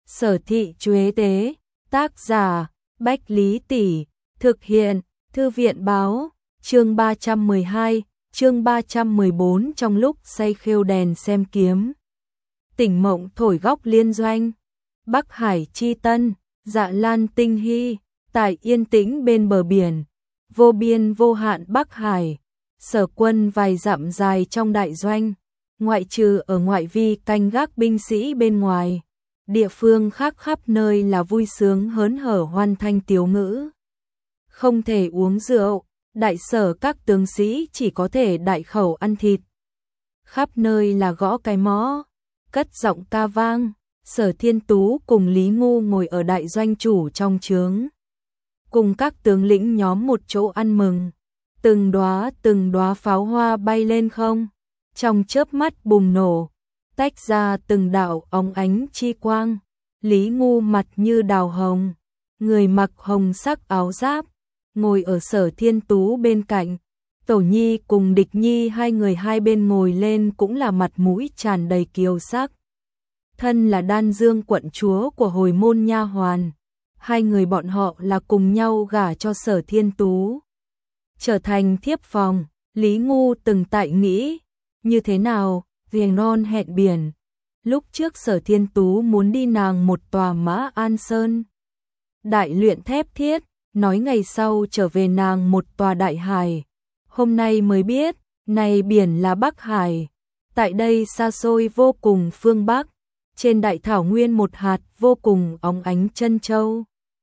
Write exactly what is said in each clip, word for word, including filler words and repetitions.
Sở Thị Chuế Tế, tác giả, Bách Lý Tỷ, thực hiện, Thư viện báo, chương ba trăm mười hai, chương ba trăm mười bốn trong lúc say khêu đèn xem kiếm. Tỉnh mộng thổi góc liên doanh, Bắc Hải chi tân, dạ lan tinh hy, tại yên tĩnh bên bờ biển, vô biên vô hạn Bắc Hải, sở quân vài dặm dài trong đại doanh, ngoại trừ ở ngoại vi canh gác binh sĩ bên ngoài. Địa phương khác khắp nơi là vui sướng hớn hở hoan thanh tiếu ngữ. Không thể uống rượu, đại sở các tướng sĩ chỉ có thể đại khẩu ăn thịt. Khắp nơi là gõ cái mõ, cất giọng ca vang, Sở Thiên Tú cùng Lý Ngu ngồi ở đại doanh chủ trong trướng. Cùng các tướng lĩnh nhóm một chỗ ăn mừng, từng đóa từng đóa pháo hoa bay lên không, trong chớp mắt bùng nổ, tách ra từng đạo óng ánh chi quang. Lý Ngu mặt như đào hồng, người mặc hồng sắc áo giáp, ngồi ở Sở Thiên Tú bên cạnh. Tổ Nhi cùng Địch Nhi hai người hai bên ngồi lên cũng là mặt mũi tràn đầy kiêu sắc. Thân là Đan Dương quận chúa của hồi môn nha hoàn, hai người bọn họ là cùng nhau gả cho Sở Thiên Tú, trở thành thiếp phòng. Lý Ngu từng tại nghĩ, như thế nào, viền non hẹn biển. Lúc trước Sở Thiên Tú muốn đi nàng một tòa Mã An Sơn đại luyện thép thiết, nói ngày sau trở về nàng một tòa Đại Hải. Hôm nay mới biết, này biển là Bắc Hải. Tại đây xa xôi vô cùng phương Bắc, trên đại thảo nguyên một hạt vô cùng óng ánh Trân Châu.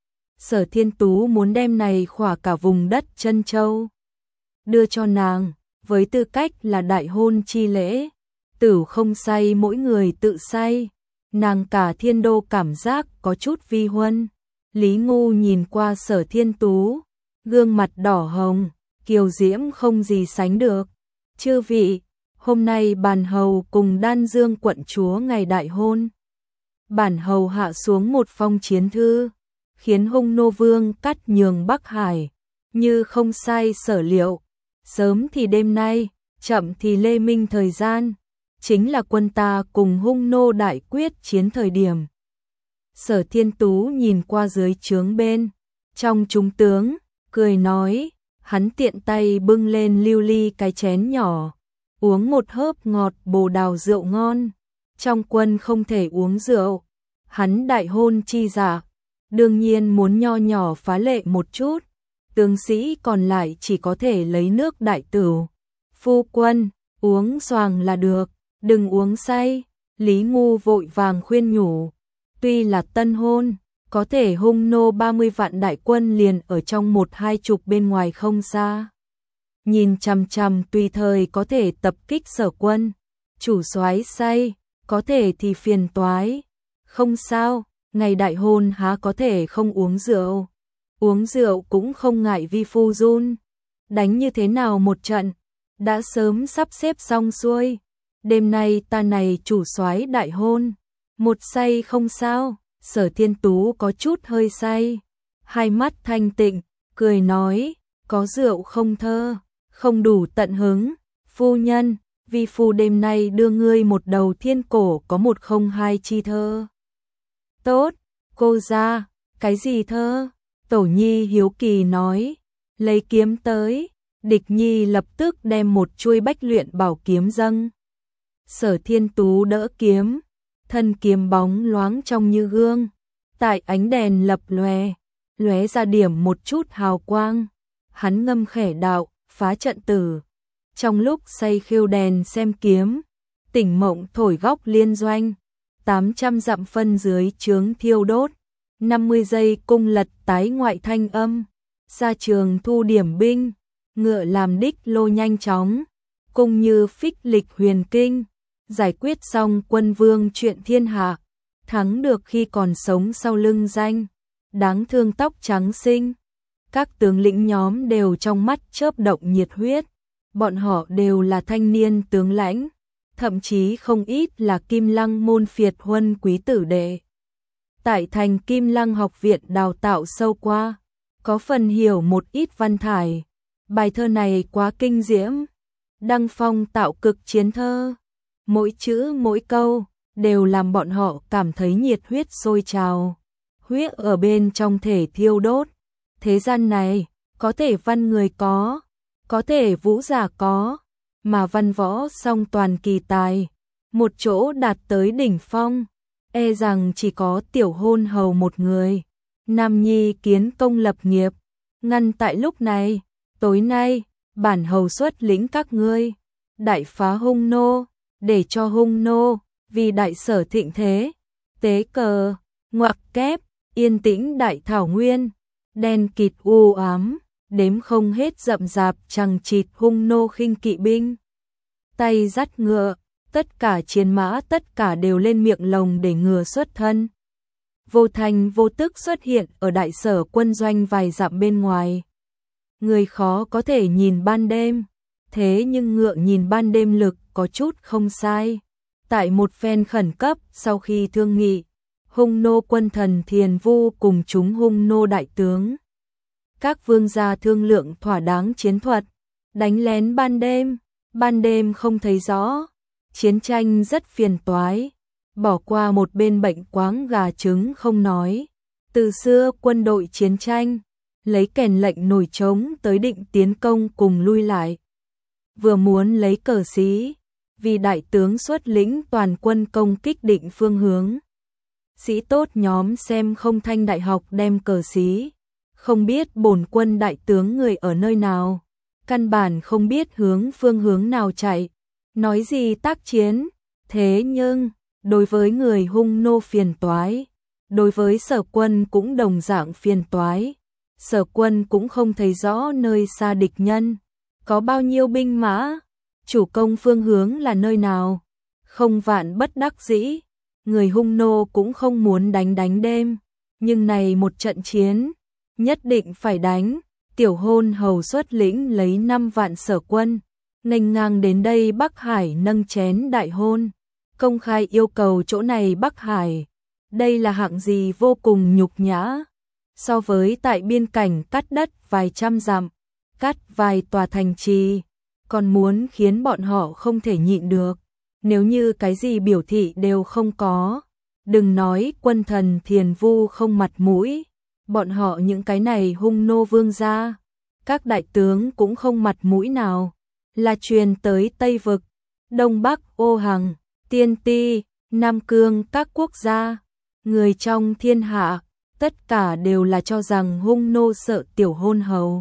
Sở Thiên Tú muốn đem này khỏa cả vùng đất Trân Châu đưa cho nàng, với tư cách là đại hôn chi lễ. Tử không say mỗi người tự say, nàng cả thiên đô cảm giác có chút vi huân. Lý Ngu nhìn qua Sở Thiên Tú, gương mặt đỏ hồng, kiều diễm không gì sánh được. Chư vị, hôm nay bản hầu cùng Đan Dương quận chúa ngày đại hôn. Bản hầu hạ xuống một phong chiến thư, khiến Hung Nô Vương cắt nhường Bắc Hải, như không sai sở liệu. Sớm thì đêm nay, chậm thì lê minh thời gian, chính là quân ta cùng Hung Nô đại quyết chiến thời điểm. Sở Thiên Tú nhìn qua dưới trướng bên, trong trung tướng, cười nói, hắn tiện tay bưng lên lưu ly cái chén nhỏ, uống một hớp ngọt bồ đào rượu ngon. Trong quân không thể uống rượu, hắn đại hôn chi giả, đương nhiên muốn nho nhỏ phá lệ một chút. Tướng sĩ còn lại chỉ có thể lấy nước đại tửu. Phu quân, uống xoàng là được, đừng uống say. Lý Ngu vội vàng khuyên nhủ. Tuy là tân hôn, có thể Hung Nô ba mươi vạn đại quân liền ở trong một hai chục bên ngoài không xa. Nhìn chằm chằm tùy thời có thể tập kích sở quân. Chủ soái say, có thể thì phiền toái. Không sao, ngày đại hôn há có thể không uống rượu. Uống rượu cũng không ngại vi phu run. Đánh như thế nào một trận, đã sớm sắp xếp xong xuôi. Đêm nay ta này chủ soái đại hôn, một say không sao. Sở Thiên Tú có chút hơi say, hai mắt thanh tịnh, cười nói, có rượu không thơ, không đủ tận hứng. Phu nhân, vi phu đêm nay đưa ngươi một đầu thiên cổ có một không hai chi thơ. Tốt, cô ra, cái gì thơ? Tổ Nhi hiếu kỳ nói, lấy kiếm tới. Địch Nhi lập tức đem một chuôi bách luyện bảo kiếm dâng. Sở Thiên Tú đỡ kiếm, thân kiếm bóng loáng trong như gương, tại ánh đèn lập lòe, lóe ra điểm một chút hào quang. Hắn ngâm khẽ đạo, phá trận tử. Trong lúc say khêu đèn xem kiếm, tỉnh mộng thổi góc liên doanh, tám trăm dặm phân dưới trướng thiêu đốt, năm mươi giây cung lật tái ngoại thanh âm, ra trường thu điểm binh, ngựa làm đích lô nhanh chóng, cung như phích lịch huyền kinh, giải quyết xong quân vương chuyện thiên hạ, thắng được khi còn sống sau lưng danh, đáng thương tóc trắng xinh. Các tướng lĩnh nhóm đều trong mắt chớp động nhiệt huyết, bọn họ đều là thanh niên tướng lãnh, thậm chí không ít là Kim Lăng môn phiệt huân quý tử đệ. Tại thành Kim Lăng học viện đào tạo sâu qua, có phần hiểu một ít văn thải. Bài thơ này quá kinh diễm, Đăng Phong tạo cực chiến thơ, mỗi chữ mỗi câu đều làm bọn họ cảm thấy nhiệt huyết sôi trào, huyết ở bên trong thể thiêu đốt. Thế gian này, có thể văn người có, có thể vũ giả có, mà văn võ song toàn kỳ tài, một chỗ đạt tới đỉnh phong, e rằng chỉ có tiểu hôn hầu một người. Nam nhi kiến công lập nghiệp, ngăn tại lúc này, tối nay, bản hầu xuất lĩnh các ngươi, đại phá hung nô, để cho hung nô, vì đại sở thịnh thế, tế cờ, ngoặc kép, yên tĩnh đại thảo nguyên, đen kịt u ám, đếm không hết rậm rạp chằng chịt hung nô khinh kỵ binh. Tay dắt ngựa, tất cả chiến mã tất cả đều lên miệng lồng để ngừa xuất thân. Vô thành vô tức xuất hiện ở đại sở quân doanh vài dặm bên ngoài. Người khó có thể nhìn ban đêm, thế nhưng ngựa nhìn ban đêm lực có chút không sai. Tại một phen khẩn cấp sau khi thương nghị, hung nô quân thần Thiền Vu cùng chúng hung nô đại tướng. Các vương gia thương lượng thỏa đáng chiến thuật, đánh lén ban đêm, ban đêm không thấy rõ, chiến tranh rất phiền toái, bỏ qua một bên bệnh quáng gà trứng không nói. Từ xưa quân đội chiến tranh, lấy kèn lệnh nổi trống tới định tiến công cùng lui lại. Vừa muốn lấy cờ xí, vì đại tướng xuất lĩnh toàn quân công kích định phương hướng. Sĩ tốt nhóm xem không thanh đại học đem cờ xí, không biết bổn quân đại tướng người ở nơi nào, căn bản không biết hướng phương hướng nào chạy, nói gì tác chiến. Thế nhưng, đối với người hung nô phiền toái, đối với sở quân cũng đồng dạng phiền toái. Sở quân cũng không thấy rõ nơi xa địch nhân, có bao nhiêu binh mã, chủ công phương hướng là nơi nào. Không vạn bất đắc dĩ, người hung nô cũng không muốn đánh đánh đêm, nhưng này một trận chiến, nhất định phải đánh. Tiểu hôn hầu xuất lĩnh lấy năm vạn sở quân, nghênh ngang đến đây Bắc Hải nâng chén đại hôn, công khai yêu cầu chỗ này Bắc Hải. Đây là hạng gì vô cùng nhục nhã. So với tại biên cảnh cắt đất vài trăm dặm, cắt vài tòa thành trì, còn muốn khiến bọn họ không thể nhịn được. Nếu như cái gì biểu thị đều không có, đừng nói quân thần Thiền Vu không mặt mũi, bọn họ những cái này hung nô vương gia, các đại tướng cũng không mặt mũi nào. Là truyền tới Tây Vực, Đông Bắc Ô Hằng, Tiên Ti, Nam Cương các quốc gia, người trong thiên hạ, tất cả đều là cho rằng hung nô sợ tiểu hôn hầu.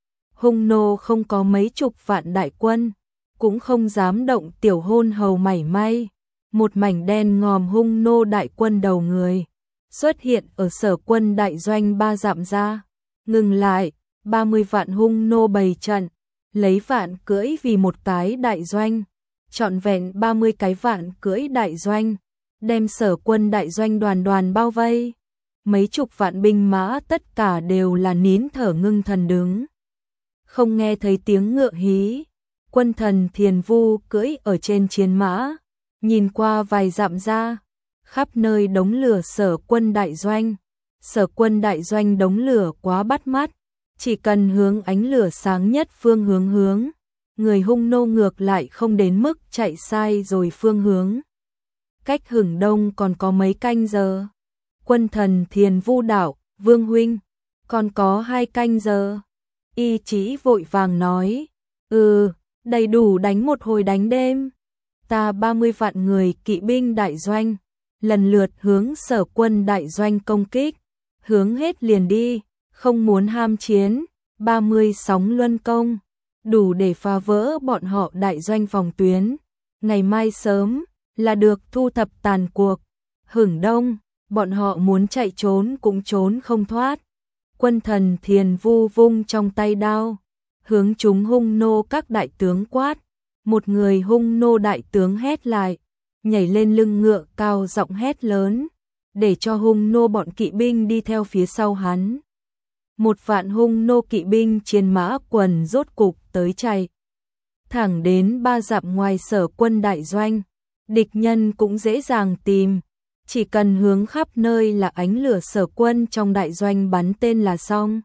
Hung nô không có mấy chục vạn đại quân, cũng không dám động tiểu hôn hầu mảy may. Một mảnh đen ngòm hung nô đại quân đầu người, xuất hiện ở sở quân đại doanh ba dặm ra. Ngừng lại, ba mươi vạn hung nô bày trận, lấy vạn cưỡi vì một cái đại doanh, trọn vẹn ba mươi cái vạn cưỡi đại doanh, đem sở quân đại doanh đoàn đoàn bao vây. Mấy chục vạn binh mã tất cả đều là nín thở ngưng thần đứng, không nghe thấy tiếng ngựa hí. Quân thần Thiền Vu cưỡi ở trên chiến mã, nhìn qua vài dặm ra, khắp nơi đống lửa sở quân đại doanh. Sở quân đại doanh đống lửa quá bắt mắt, chỉ cần hướng ánh lửa sáng nhất phương hướng hướng, người hung nô ngược lại không đến mức chạy sai rồi phương hướng. Cách Hửng Đông còn có mấy canh giờ. Quân thần Thiền Vu đạo, Vương huynh, còn có hai canh giờ. Y Chí vội vàng nói, ừ, đầy đủ đánh một hồi đánh đêm. Ta ba mươi vạn người kỵ binh đại doanh, lần lượt hướng sở quân đại doanh công kích, hướng hết liền đi, không muốn ham chiến. Ba mươi sóng luân công, đủ để phá vỡ bọn họ đại doanh phòng tuyến. Ngày mai sớm là được thu thập tàn cuộc. Hửng Đông, bọn họ muốn chạy trốn cũng trốn không thoát. Quân thần Thiền Vu vung trong tay đao, hướng chúng hung nô các đại tướng quát. Một người hung nô đại tướng hét lại, nhảy lên lưng ngựa cao giọng hét lớn, để cho hung nô bọn kỵ binh đi theo phía sau hắn. Một vạn hung nô kỵ binh trên mã quần rốt cục tới chạy, thẳng đến ba dặm ngoài sở quân đại doanh. Địch nhân cũng dễ dàng tìm, chỉ cần hướng khắp nơi là ánh lửa sở quân trong đại doanh bắn tên là xong.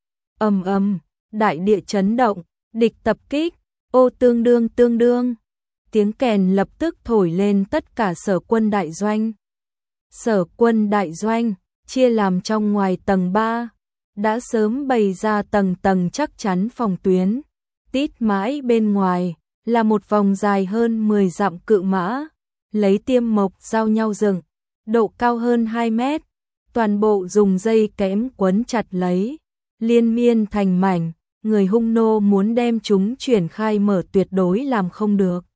Ầm ầm, đại địa chấn động, địch tập kích, ô tương đương tương đương. tiếng kèn lập tức thổi lên tất cả sở quân đại doanh. Sở quân đại doanh, chia làm trong ngoài tầng ba, đã sớm bày ra tầng tầng chắc chắn phòng tuyến. Tít mãi bên ngoài, là một vòng dài hơn mười dặm cự mã, lấy tiêm mộc giao nhau dựng, độ cao hơn hai mét, toàn bộ dùng dây kẽm quấn chặt lấy, liên miên thành mảnh, người hung nô muốn đem chúng chuyển khai mở tuyệt đối làm không được.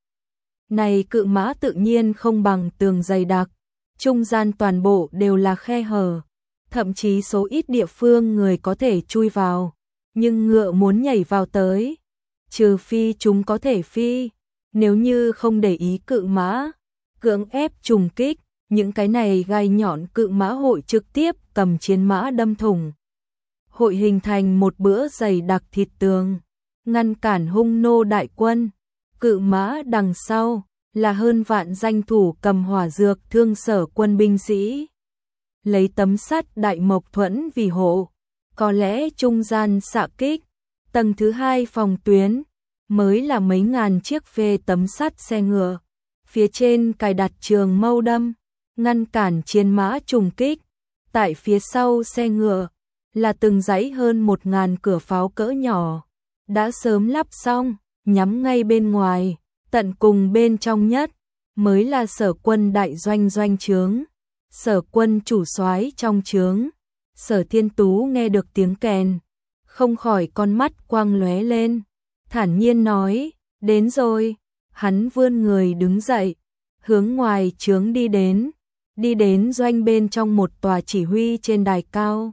Này cự mã tự nhiên không bằng tường dày đặc, trung gian toàn bộ đều là khe hở, thậm chí số ít địa phương người có thể chui vào, nhưng ngựa muốn nhảy vào tới, trừ phi chúng có thể phi, nếu như không để ý cự mã, cưỡng ép trùng kích, những cái này gai nhọn cự mã hội trực tiếp cầm chiến mã đâm thủng. Hội hình thành một bữa dày đặc thịt tường, ngăn cản hung nô đại quân. Cự mã đằng sau là hơn vạn danh thủ cầm hỏa dược thương sở quân binh sĩ. Lấy tấm sắt đại mộc thuẫn vì hộ, có lẽ trung gian xạ kích, tầng thứ hai phòng tuyến, mới là mấy ngàn chiếc phê tấm sắt xe ngựa. Phía trên cài đặt trường mâu đâm, ngăn cản chiến mã trùng kích. Tại phía sau xe ngựa, là từng dãy hơn một ngàn cửa pháo cỡ nhỏ, đã sớm lắp xong, nhắm ngay bên ngoài, tận cùng bên trong nhất, mới là sở quân đại doanh doanh trướng. Sở quân chủ soái trong trướng, Sở Thiên Tú nghe được tiếng kèn, không khỏi con mắt quang lóe lên, thản nhiên nói, đến rồi. Hắn vươn người đứng dậy, hướng ngoài trướng đi đến, đi đến doanh bên trong một tòa chỉ huy trên đài cao.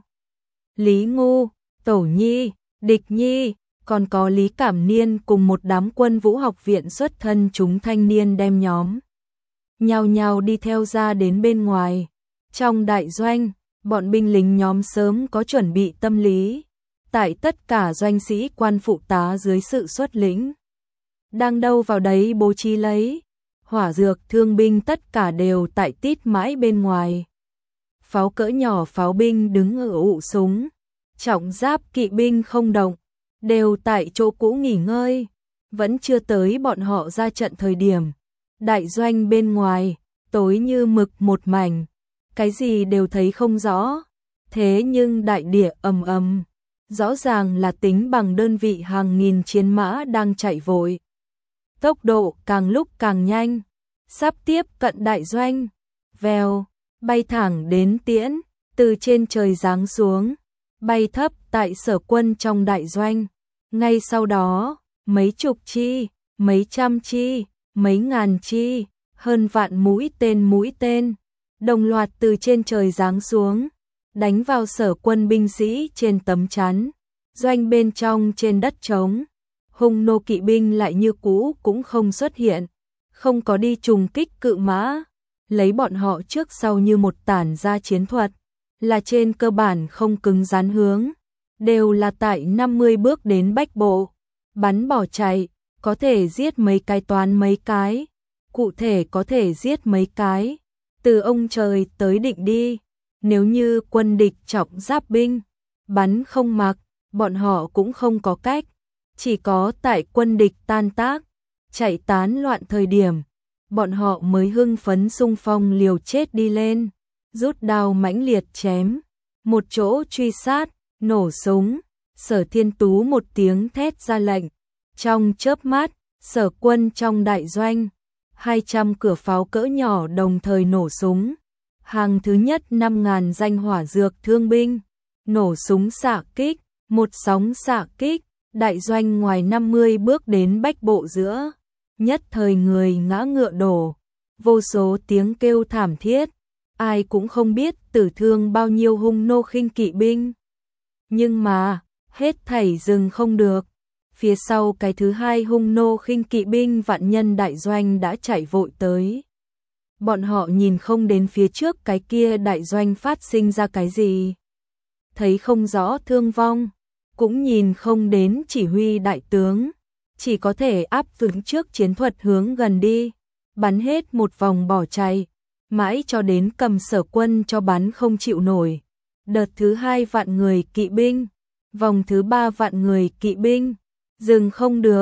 Lý Ngu, Tổ Nhi, Địch Nhi, còn có Lý Cảm Niên cùng một đám quân vũ học viện xuất thân chúng thanh niên đem nhóm. Nhào nhào đi theo ra đến bên ngoài. Trong đại doanh, bọn binh lính nhóm sớm có chuẩn bị tâm lý. Tại tất cả doanh sĩ quan phụ tá dưới sự xuất lĩnh, đang đâu vào đấy bố trí lấy. Hỏa dược thương binh tất cả đều tại tít mãi bên ngoài. Pháo cỡ nhỏ pháo binh đứng ở ụ súng. Trọng giáp kỵ binh không động, đều tại chỗ cũ nghỉ ngơi. Vẫn chưa tới bọn họ ra trận thời điểm. Đại doanh bên ngoài, tối như mực một mảnh. Cái gì đều thấy không rõ. Thế nhưng đại địa ầm ầm, rõ ràng là tính bằng đơn vị hàng nghìn chiến mã đang chạy vội. Tốc độ càng lúc càng nhanh, sắp tiếp cận đại doanh. Vèo, bay thẳng đến tiễn, từ trên trời giáng xuống, bay thấp tại sở quân trong đại doanh. Ngay sau đó, mấy chục chi, mấy trăm chi, mấy ngàn chi, hơn vạn mũi tên mũi tên, đồng loạt từ trên trời giáng xuống, đánh vào sở quân binh sĩ trên tấm chắn, doanh bên trong trên đất trống. Hung nô kỵ binh lại như cũ cũng không xuất hiện, không có đi trùng kích cự mã, lấy bọn họ trước sau như một tản ra chiến thuật, là trên cơ bản không cứng rắn hướng, đều là tại năm mươi bước đến bách bộ, bắn bỏ chạy, có thể giết mấy cái toán mấy cái, cụ thể có thể giết mấy cái, từ ông trời tới định đi. Nếu như quân địch trọng giáp binh, bắn không mặc, bọn họ cũng không có cách. Chỉ có tại quân địch tan tác, chạy tán loạn thời điểm, bọn họ mới hưng phấn xung phong liều chết đi lên, rút đao mãnh liệt chém, một chỗ truy sát, nổ súng. Sở Thiên Tú một tiếng thét ra lệnh, trong chớp mắt, sở quân trong đại doanh, hai trăm cửa pháo cỡ nhỏ đồng thời nổ súng. Hàng thứ nhất năm ngàn danh hỏa dược thương binh, nổ súng xạ kích, một sóng xạ kích. Đại doanh ngoài năm mươi bước đến bách bộ giữa, nhất thời người ngã ngựa đổ, vô số tiếng kêu thảm thiết, ai cũng không biết tử thương bao nhiêu hung nô khinh kỵ binh. Nhưng mà, hết thảy dừng không được, phía sau cái thứ hai hung nô khinh kỵ binh vạn nhân đại doanh đã chạy vội tới. Bọn họ nhìn không đến phía trước cái kia đại doanh phát sinh ra cái gì, thấy không rõ thương vong, cũng nhìn không đến chỉ huy đại tướng, chỉ có thể áp dụng trước chiến thuật hướng gần đi, bắn hết một vòng bỏ chạy, mãi cho đến cầm sở quân cho bắn không chịu nổi. Đợt thứ hai vạn người kỵ binh, vòng thứ ba vạn người kỵ binh, dừng không được,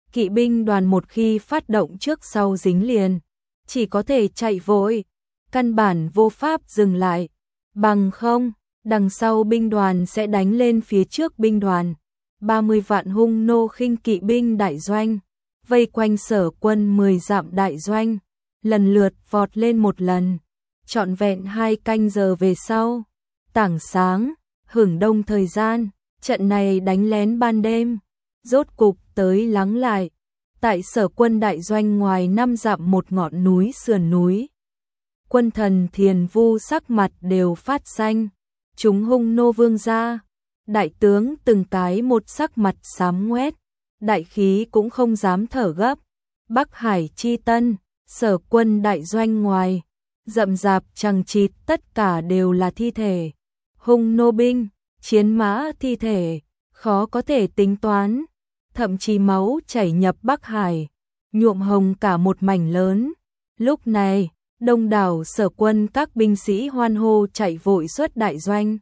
Kỵ binh đoàn một khi phát động trước sau dính liền, chỉ có thể chạy vội, căn bản vô pháp dừng lại. Bằng không, đằng sau binh đoàn sẽ đánh lên phía trước binh đoàn. ba mươi vạn hung nô khinh kỵ binh đại doanh, vây quanh Sở Quân mười dặm đại doanh, lần lượt vọt lên một lần. Trọn vẹn hai canh giờ về sau, tảng sáng, hửng đông thời gian, trận này đánh lén ban đêm, rốt cục tới lắng lại. Tại Sở Quân đại doanh ngoài năm dặm một ngọn núi sườn núi, Quân Thần Thiền Vu sắc mặt đều phát xanh, chúng hung nô vương gia, đại tướng từng cái một sắc mặt xám ngoét, đại khí cũng không dám thở gấp. Bắc Hải chi tân, Sở Quân đại doanh ngoài, rậm rạp chằng chịt tất cả đều là thi thể, hung nô binh, chiến mã thi thể, khó có thể tính toán, thậm chí máu chảy nhập Bắc Hải, nhuộm hồng cả một mảnh lớn. Lúc này, đông đảo Sở Quân các binh sĩ hoan hô chạy vội xuất đại doanh,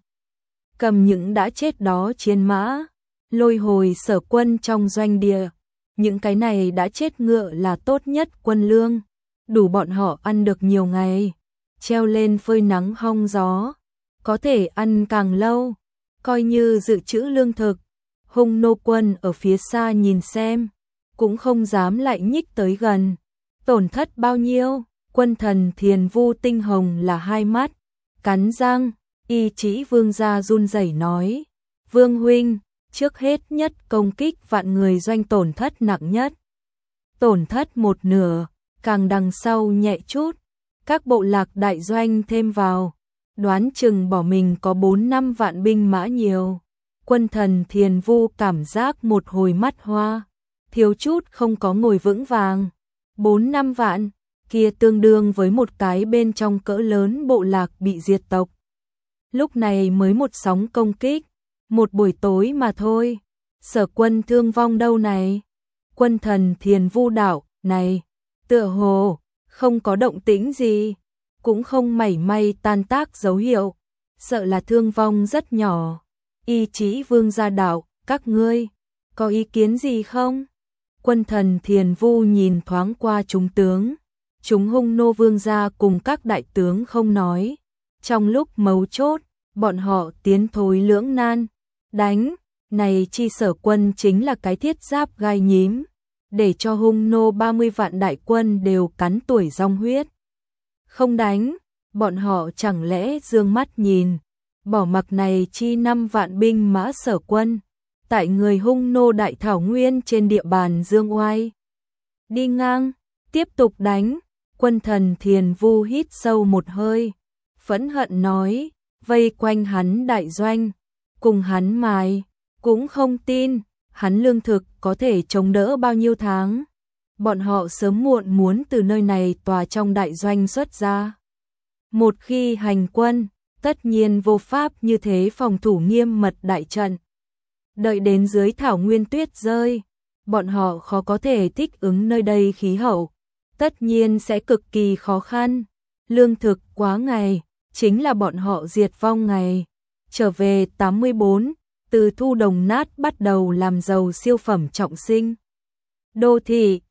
cầm những đã chết đó chiến mã, lôi hồi Sở Quân trong doanh địa. Những cái này đã chết ngựa là tốt nhất quân lương, đủ bọn họ ăn được nhiều ngày, treo lên phơi nắng hong gió, có thể ăn càng lâu, coi như dự trữ lương thực. Hung nô quân ở phía xa nhìn xem, cũng không dám lại nhích tới gần. Tổn thất bao nhiêu? Quân Thần Thiền Vu tinh hồng là hai mắt, cắn răng, Y Chỉ Vương gia run rẩy nói: "Vương huynh, trước hết nhất công kích vạn người doanh tổn thất nặng nhất. Tổn thất một nửa, càng đằng sau nhẹ chút, các bộ lạc đại doanh thêm vào, đoán chừng bỏ mình có bốn năm vạn binh mã nhiều." Quân Thần Thiền Vu cảm giác một hồi mắt hoa, thiếu chút không có ngồi vững vàng. Bốn năm vạn, kia tương đương với một cái bên trong cỡ lớn bộ lạc bị diệt tộc. Lúc này mới một sóng công kích, một buổi tối mà thôi. Sở Quân thương vong đâu này? Quân Thần Thiền Vu đạo, này, tựa hồ, không có động tĩnh gì, cũng không mảy may tan tác dấu hiệu, sợ là thương vong rất nhỏ. Y Chỉ Vương gia đạo, các ngươi, có ý kiến gì không? Quân Thần Thiền Vu nhìn thoáng qua chúng tướng, chúng hung nô vương gia cùng các đại tướng không nói. Trong lúc mấu chốt, bọn họ tiến thối lưỡng nan, đánh, này chi Sở Quân chính là cái thiết giáp gai nhím, để cho hung nô ba mươi vạn đại quân đều cắn tuổi rong huyết. Không đánh, bọn họ chẳng lẽ dương mắt nhìn, bỏ mặc này chi năm vạn binh mã Sở Quân, tại người hung nô đại thảo nguyên trên địa bàn Dương Oai. Đi ngang, tiếp tục đánh. Quân Thần Thiền Vu hít sâu một hơi, phẫn hận nói, vây quanh hắn đại doanh, cùng hắn mài, cũng không tin, hắn lương thực có thể chống đỡ bao nhiêu tháng. Bọn họ sớm muộn muốn từ nơi này tòa trong đại doanh xuất ra. Một khi hành quân, tất nhiên vô pháp như thế phòng thủ nghiêm mật đại trận. Đợi đến dưới thảo nguyên tuyết rơi, bọn họ khó có thể thích ứng nơi đây khí hậu, tất nhiên sẽ cực kỳ khó khăn. Lương thực quá ngày, chính là bọn họ diệt vong ngày. Trở về tám mươi bốn, từ thu đồng nát bắt đầu làm giàu siêu phẩm trọng sinh. Đô thị,